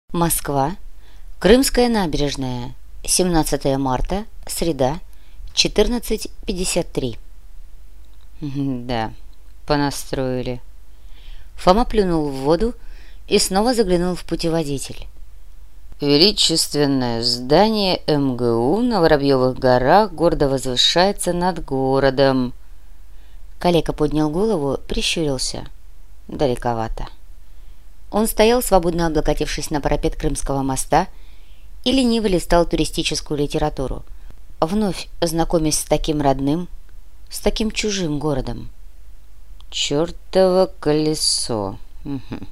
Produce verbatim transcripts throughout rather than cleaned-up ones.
Москва. Крымская набережная. семнадцатое марта. Среда. четырнадцать пятьдесят три. Да, понастроили. Фома плюнул в воду и снова заглянул в путеводитель. Величественное здание эм гэ у на Воробьевых горах гордо возвышается над городом. Калека поднял голову, прищурился. Далековато. Он стоял, свободно облокотившись на парапет Крымского моста, и лениво листал туристическую литературу, вновь знакомясь с таким родным, с таким чужим городом. Чёртово колесо. Угу.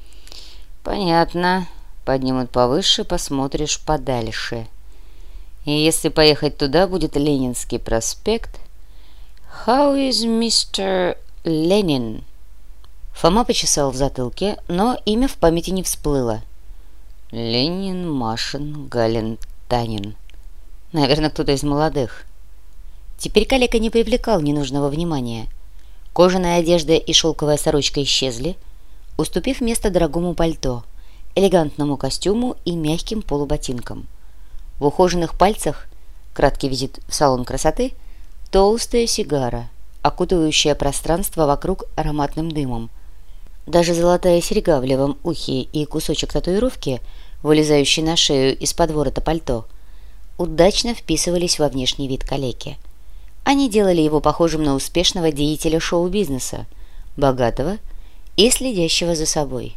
Понятно. Поднимут повыше, посмотришь подальше. И если поехать туда, будет Ленинский проспект. How is мистер Ленин? Фома почесал в затылке, но имя в памяти не всплыло. Ленин, Машин, Галин, Танин. Наверное, кто-то из молодых. Теперь Калека не привлекал ненужного внимания. Кожаная одежда и шелковая сорочка исчезли, уступив место дорогому пальто, элегантному костюму и мягким полуботинкам. В ухоженных пальцах, краткий визит в салон красоты, толстая сигара, окутывающая пространство вокруг ароматным дымом. Даже золотая серьга в левом ухе и кусочек татуировки, вылезающий на шею из-под ворота пальто, удачно вписывались во внешний вид Калеки. Они делали его похожим на успешного деятеля шоу-бизнеса, богатого и следящего за собой.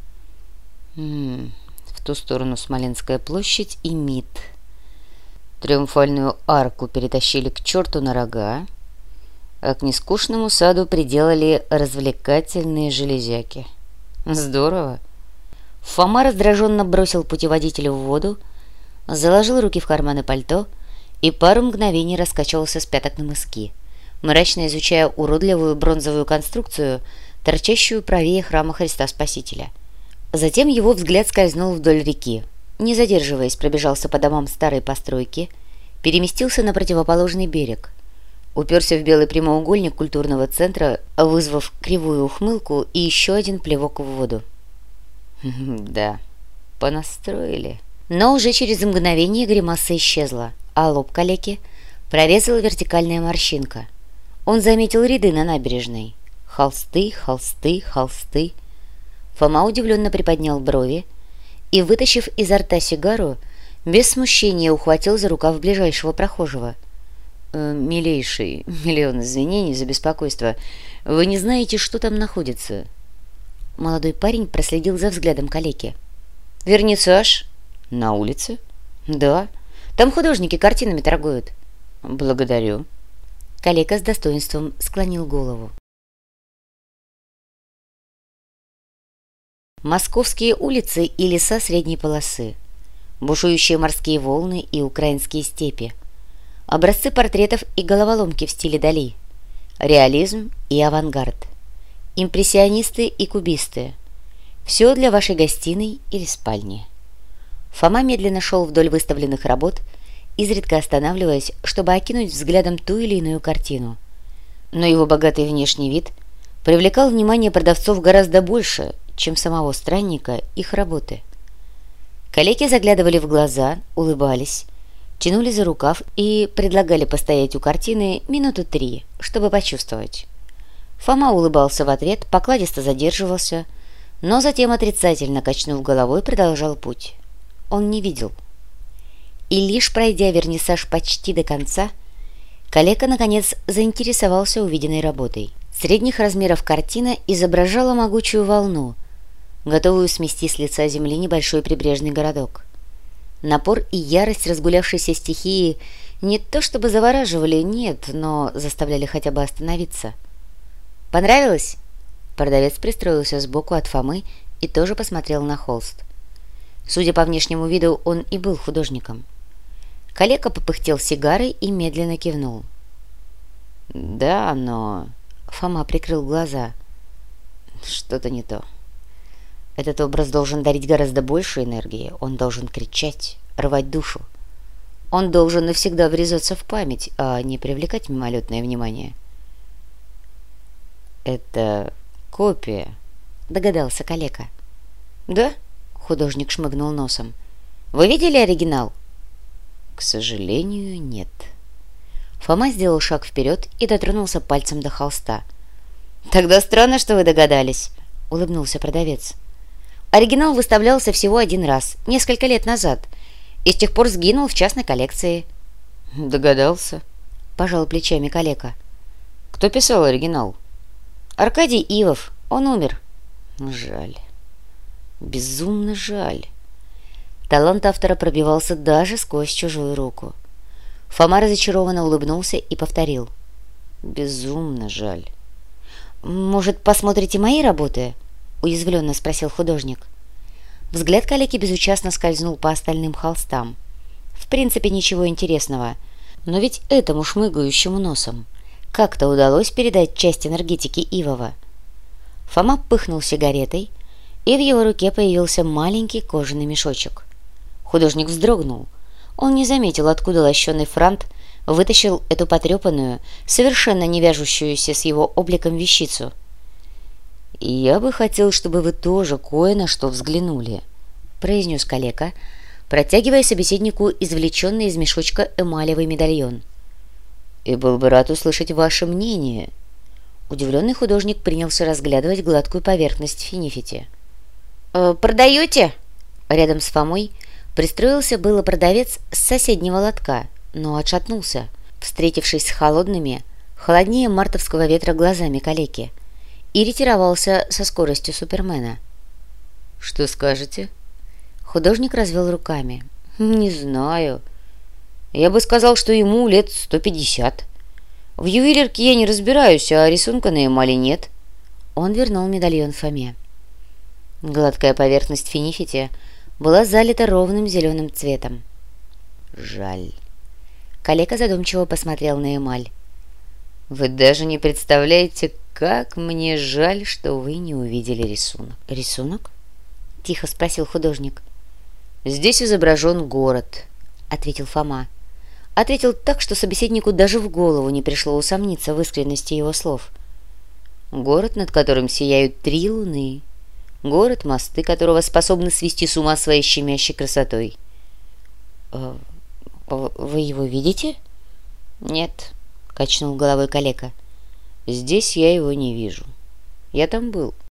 М-м, в ту сторону Смоленская площадь и МИД. Триумфальную арку перетащили к черту на рога, а к нескучному саду приделали развлекательные железяки. Здорово. Фома раздраженно бросил путеводитель в воду, заложил руки в карманы пальто и пару мгновений раскачивался с пяток на мыски, мрачно изучая уродливую бронзовую конструкцию, торчащую правее храма Христа Спасителя. Затем его взгляд скользнул вдоль реки, не задерживаясь, пробежался по домам старой постройки, переместился на противоположный берег, уперся в белый прямоугольник культурного центра, вызвав кривую ухмылку и еще один плевок в воду. Да, понастроили. Но уже через мгновение гримаса исчезла, а лоб Калеки прорезала вертикальная морщинка. Он заметил ряды на набережной. Холсты, холсты, холсты. Фома удивленно приподнял брови и, вытащив изо рта сигару, без смущения ухватил за рукав ближайшего прохожего. Э, «Милейший, миллион извинений за беспокойство. Вы не знаете, что там находится?» Молодой парень проследил за взглядом Калеки. «Вернисаж? На улице?» «Да. Там художники картинами торгуют». «Благодарю». Калека с достоинством склонил голову. Московские улицы и леса средней полосы, бушующие морские волны и украинские степи, образцы портретов и головоломки в стиле Дали, реализм и авангард, импрессионисты и кубисты. Все для вашей гостиной или спальни. Фома медленно шел вдоль выставленных работ, изредка останавливаясь, чтобы окинуть взглядом ту или иную картину. Но его богатый внешний вид привлекал внимание продавцов гораздо больше, чем самого странника их работы. Калеки заглядывали в глаза, улыбались, тянули за рукав и предлагали постоять у картины минуту три, чтобы почувствовать. Фома улыбался в ответ, покладисто задерживался, но затем, отрицательно качнув головой, продолжал путь. Он не видел. И лишь пройдя вернисаж почти до конца, Калека, наконец, заинтересовался увиденной работой. Средних размеров картина изображала могучую волну, готовую смести с лица земли небольшой прибрежный городок. Напор и ярость разгулявшейся стихии не то чтобы завораживали, нет, но заставляли хотя бы остановиться. «Понравилось?» Продавец пристроился сбоку от Фомы и тоже посмотрел на холст. Судя по внешнему виду, он и был художником. Калека попыхтел сигарой и медленно кивнул. «Да, но...» Фома прикрыл глаза. «Что-то не то. Этот образ должен дарить гораздо больше энергии. Он должен кричать, рвать душу. Он должен навсегда врезаться в память, а не привлекать мимолетное внимание». «Это копия», — догадался Калека. «Да? Художник шмыгнул носом. «Вы видели оригинал?» «К сожалению, нет». Фома сделал шаг вперед и дотронулся пальцем до холста. «Тогда странно, что вы догадались», — улыбнулся продавец. «Оригинал выставлялся всего один раз, несколько лет назад, и с тех пор сгинул в частной коллекции». «Догадался», — пожал плечами калека. «Кто писал оригинал?» «Аркадий Ивов. Он умер». «Жаль. Безумно жаль». Талант автора пробивался даже сквозь чужую руку. Фома разочарованно улыбнулся и повторил. «Безумно жаль». «Может, посмотрите мои работы?» — уязвленно спросил художник. Взгляд калеки безучастно скользнул по остальным холстам. В принципе, ничего интересного. Но ведь этому шмыгающему носом как-то удалось передать часть энергетики Ивова. Фома пыхнул сигаретой, и в его руке появился маленький кожаный мешочек. Художник вздрогнул. Он не заметил, откуда лощеный франт вытащил эту потрепанную, совершенно не вяжущуюся с его обликом вещицу. «И я бы хотел, чтобы вы тоже кое на что взглянули», — произнес калека, протягивая собеседнику извлеченный из мешочка эмалевый медальон. «И был бы рад услышать ваше мнение». Удивленный художник принялся разглядывать гладкую поверхность финифити. «Э, «Продаете?» Рядом с Фомой пристроился было продавец с соседнего лотка, но отшатнулся, встретившись с холодными, холоднее мартовского ветра глазами калеки, и ретировался со скоростью Супермена. «Что скажете?» Художник развел руками. «Не знаю. Я бы сказал, что ему лет сто пятьдесят. В ювелирке я не разбираюсь, а рисунка на эмали нет». Он вернул медальон Фоме. Гладкая поверхность финифити была залита ровным зеленым цветом. «Жаль». Калека задумчиво посмотрел на эмаль. «Вы даже не представляете, как мне жаль, что вы не увидели рисунок». «Рисунок?» — тихо спросил художник. «Здесь изображен город», — ответил Фома. Ответил так, что собеседнику даже в голову не пришло усомниться в искренности его слов. «Город, над которым сияют три луны. Город, мосты которого способны свести с ума своей щемящей красотой». «Э, «Вы его видите?» «Нет», — качнул головой калека. «Здесь я его не вижу. Я там был».